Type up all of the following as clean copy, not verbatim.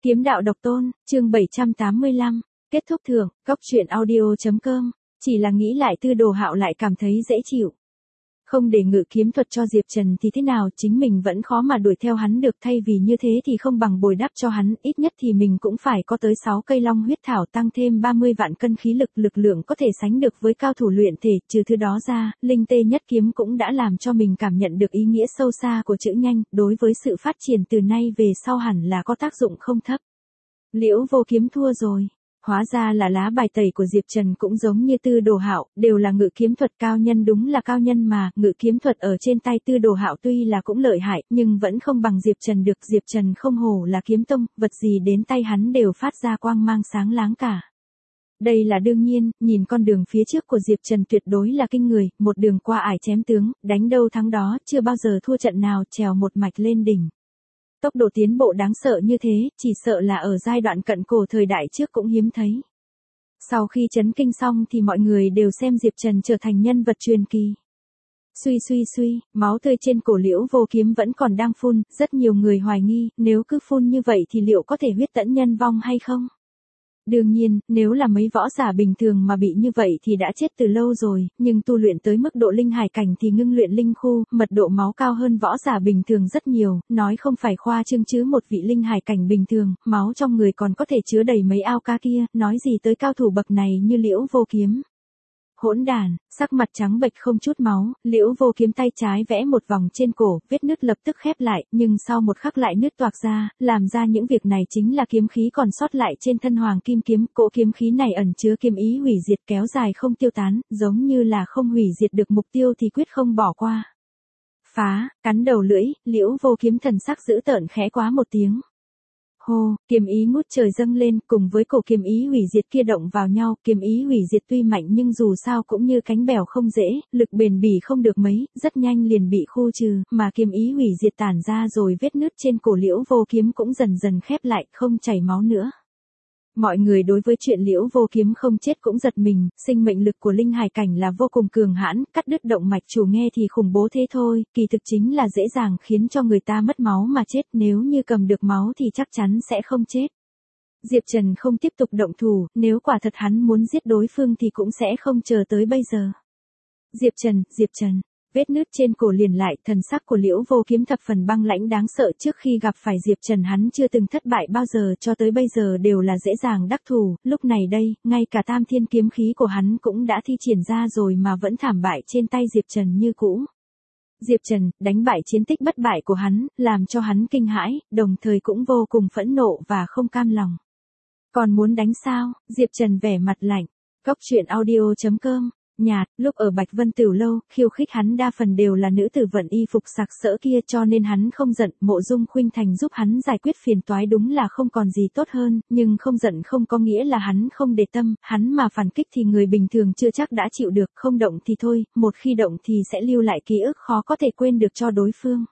Kiếm đạo độc tôn, chương 785, kết thúc thưởng, góc truyện audio.com, chỉ là nghĩ lại Tư Đồ Hạo lại cảm thấy dễ chịu. Không để ngự kiếm thuật cho Diệp Trần thì thế nào, chính mình vẫn khó mà đuổi theo hắn được, thay vì như thế thì không bằng bồi đắp cho hắn, ít nhất thì mình cũng phải có tới 6 cây long huyết thảo tăng thêm 30 vạn cân khí lực, lực lượng có thể sánh được với cao thủ luyện thể, trừ thứ đó ra, linh tê nhất kiếm cũng đã làm cho mình cảm nhận được ý nghĩa sâu xa của chữ nhanh, đối với sự phát triển từ nay về sau hẳn là có tác dụng không thấp. Liễu Vô Kiếm thua rồi. Hóa ra là lá bài tẩy của Diệp Trần cũng giống như Tư Đồ Hạo, đều là ngự kiếm thuật cao nhân, đúng là cao nhân mà, ngự kiếm thuật ở trên tay Tư Đồ Hạo tuy là cũng lợi hại, nhưng vẫn không bằng Diệp Trần được. Diệp Trần không hổ là kiếm tông, vật gì đến tay hắn đều phát ra quang mang sáng láng cả. Đây là đương nhiên, nhìn con đường phía trước của Diệp Trần tuyệt đối là kinh người, một đường qua ải chém tướng, đánh đâu thắng đó, chưa bao giờ thua trận nào, trèo một mạch lên đỉnh. Tốc độ tiến bộ đáng sợ như thế, chỉ sợ là ở giai đoạn cận cổ thời đại trước cũng hiếm thấy. Sau khi chấn kinh xong thì mọi người đều xem Diệp Trần trở thành nhân vật truyền kỳ. Suy, máu tươi trên cổ Liễu Vô Kiếm vẫn còn đang phun, rất nhiều người hoài nghi, nếu cứ phun như vậy thì liệu có thể huyết tẫn nhân vong hay không? Đương nhiên, nếu là mấy võ giả bình thường mà bị như vậy thì đã chết từ lâu rồi, nhưng tu luyện tới mức độ linh hải cảnh thì ngưng luyện linh khu, mật độ máu cao hơn võ giả bình thường rất nhiều, nói không phải khoa trương chứ một vị linh hải cảnh bình thường, máu trong người còn có thể chứa đầy mấy ao cá kia, nói gì tới cao thủ bậc này như Liễu Vô Kiếm. Hỗn đàn, sắc mặt trắng bệch không chút máu, Liễu Vô Kiếm tay trái vẽ một vòng trên cổ, vết nứt lập tức khép lại, nhưng sau một khắc lại nứt toạc ra, làm ra những việc này chính là kiếm khí còn sót lại trên thân Hoàng Kim Kiếm, cỗ kiếm khí này ẩn chứa kiếm ý hủy diệt kéo dài không tiêu tán, giống như là không hủy diệt được mục tiêu thì quyết không bỏ qua. Phá, cắn đầu lưỡi, Liễu Vô Kiếm thần sắc dữ tợn khẽ quá một tiếng. Hô, kiếm ý ngút trời dâng lên, cùng với cổ kiếm ý hủy diệt kia động vào nhau, kiếm ý hủy diệt tuy mạnh nhưng dù sao cũng như cánh bèo không dễ, lực bền bỉ không được mấy, rất nhanh liền bị khu trừ, mà kiếm ý hủy diệt tản ra rồi vết nứt trên cổ Liễu Vô Kiếm cũng dần dần khép lại, không chảy máu nữa. Mọi người đối với chuyện Liễu Vô Kiếm không chết cũng giật mình, sinh mệnh lực của linh hải cảnh là vô cùng cường hãn, cắt đứt động mạch chủ nghe thì khủng bố thế thôi, kỳ thực chính là dễ dàng khiến cho người ta mất máu mà chết, nếu như cầm được máu thì chắc chắn sẽ không chết. Diệp Trần không tiếp tục động thủ, nếu quả thật hắn muốn giết đối phương thì cũng sẽ không chờ tới bây giờ. Diệp Trần. Vết nứt trên cổ liền lại, thần sắc của Liễu Vô Kiếm thập phần băng lãnh đáng sợ, trước khi gặp phải Diệp Trần hắn chưa từng thất bại bao giờ, cho tới bây giờ đều là dễ dàng đắc thủ, lúc này đây, ngay cả Tam Thiên kiếm khí của hắn cũng đã thi triển ra rồi mà vẫn thảm bại trên tay Diệp Trần như cũ. Diệp Trần, đánh bại chiến tích bất bại của hắn, làm cho hắn kinh hãi, đồng thời cũng vô cùng phẫn nộ và không cam lòng. Còn muốn đánh sao? Diệp Trần vẻ mặt lạnh. Góc truyện audio.com. Nhạt, lúc ở Bạch Vân Tửu Lâu, khiêu khích hắn đa phần đều là nữ tử vận y phục sặc sỡ kia, cho nên hắn không giận. Mộ Dung Khuynh Thành giúp hắn giải quyết phiền toái đúng là không còn gì tốt hơn, nhưng không giận không có nghĩa là hắn không để tâm, hắn mà phản kích thì người bình thường chưa chắc đã chịu được, không động thì thôi, một khi động thì sẽ lưu lại ký ức khó có thể quên được cho đối phương.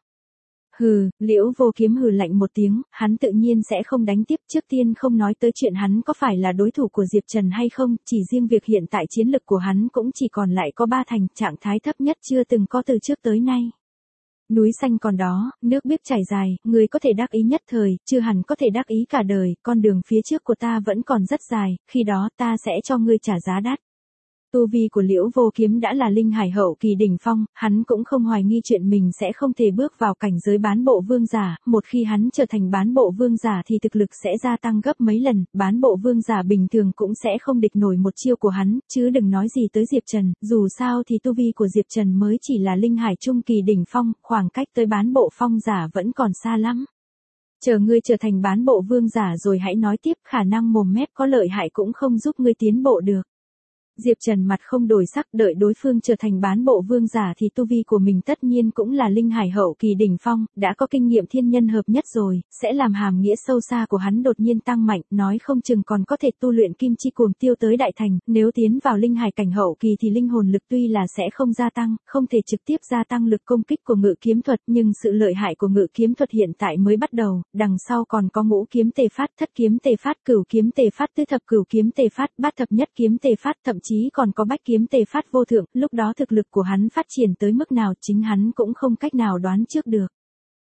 Hừ, Liễu Vô Kiếm hừ lạnh một tiếng, hắn tự nhiên sẽ không đánh tiếp, trước tiên không nói tới chuyện hắn có phải là đối thủ của Diệp Trần hay không, chỉ riêng việc hiện tại chiến lực của hắn cũng chỉ còn lại có 3 thành, trạng thái thấp nhất chưa từng có từ trước tới nay. Núi xanh còn đó, nước biếc chảy dài, người có thể đắc ý nhất thời, chưa hẳn có thể đắc ý cả đời, con đường phía trước của ta vẫn còn rất dài, khi đó ta sẽ cho ngươi trả giá đắt. Tu vi của Liễu Vô Kiếm đã là linh hải hậu kỳ đỉnh phong, hắn cũng không hoài nghi chuyện mình sẽ không thể bước vào cảnh giới bán bộ vương giả, một khi hắn trở thành bán bộ vương giả thì thực lực sẽ gia tăng gấp mấy lần, bán bộ vương giả bình thường cũng sẽ không địch nổi một chiêu của hắn, chứ đừng nói gì tới Diệp Trần, dù sao thì tu vi của Diệp Trần mới chỉ là linh hải trung kỳ đỉnh phong, khoảng cách tới bán bộ phong giả vẫn còn xa lắm. Chờ ngươi trở thành bán bộ vương giả rồi hãy nói tiếp, khả năng mồm mép có lợi hại cũng không giúp ngươi tiến bộ được. Diệp Trần mặt không đổi sắc, đợi đối phương trở thành bán bộ vương giả thì tu vi của mình tất nhiên cũng là linh hải hậu kỳ đỉnh phong, đã có kinh nghiệm thiên nhân hợp nhất rồi, sẽ làm hàm nghĩa sâu xa của hắn đột nhiên tăng mạnh, nói không chừng còn có thể tu luyện kim chi cuồng tiêu tới đại thành, nếu tiến vào linh hải cảnh hậu kỳ thì linh hồn lực tuy là sẽ không gia tăng, không thể trực tiếp gia tăng lực công kích của ngự kiếm thuật, nhưng sự lợi hại của ngự kiếm thuật hiện tại mới bắt đầu, đằng sau còn có ngũ kiếm tề phát, thất kiếm tề phát, cửu kiếm tề phát, tứ thập cửu kiếm tề phát, bát thập nhất kiếm tề phát, thậm chí còn có bách kiếm tề phát vô thượng, lúc đó thực lực của hắn phát triển tới mức nào chính hắn cũng không cách nào đoán trước được.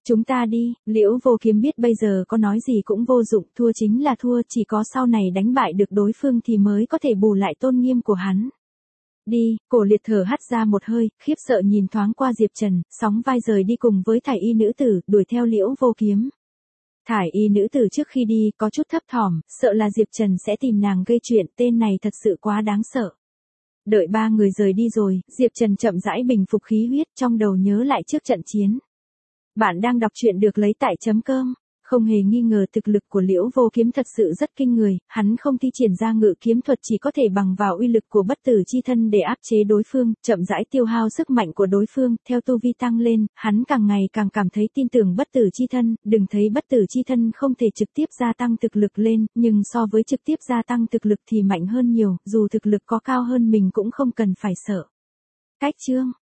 Chúng ta đi, Liễu Vô Kiếm biết bây giờ có nói gì cũng vô dụng, thua chính là thua, chỉ có sau này đánh bại được đối phương thì mới có thể bù lại tôn nghiêm của hắn. Đi, Cổ Liệt thở hắt ra một hơi, khiếp sợ nhìn thoáng qua Diệp Trần, sóng vai rời đi cùng với thải y nữ tử, đuổi theo Liễu Vô Kiếm. Thải y nữ tử trước khi đi có chút thấp thỏm, sợ là Diệp Trần sẽ tìm nàng gây chuyện, tên này thật sự quá đáng sợ. Đợi ba người rời đi rồi, Diệp Trần chậm rãi bình phục khí huyết, trong đầu nhớ lại trước trận chiến. Bạn đang đọc truyện được lấy tại chấm cơm. Không hề nghi ngờ thực lực của Liễu Vô Kiếm thật sự rất kinh người, hắn không thi triển ra ngự kiếm thuật chỉ có thể bằng vào uy lực của bất tử chi thân để áp chế đối phương, chậm rãi tiêu hao sức mạnh của đối phương, theo tu vi tăng lên, hắn càng ngày càng cảm thấy tin tưởng bất tử chi thân, đừng thấy bất tử chi thân không thể trực tiếp gia tăng thực lực lên, nhưng so với trực tiếp gia tăng thực lực thì mạnh hơn nhiều, dù thực lực có cao hơn mình cũng không cần phải sợ. Cách chương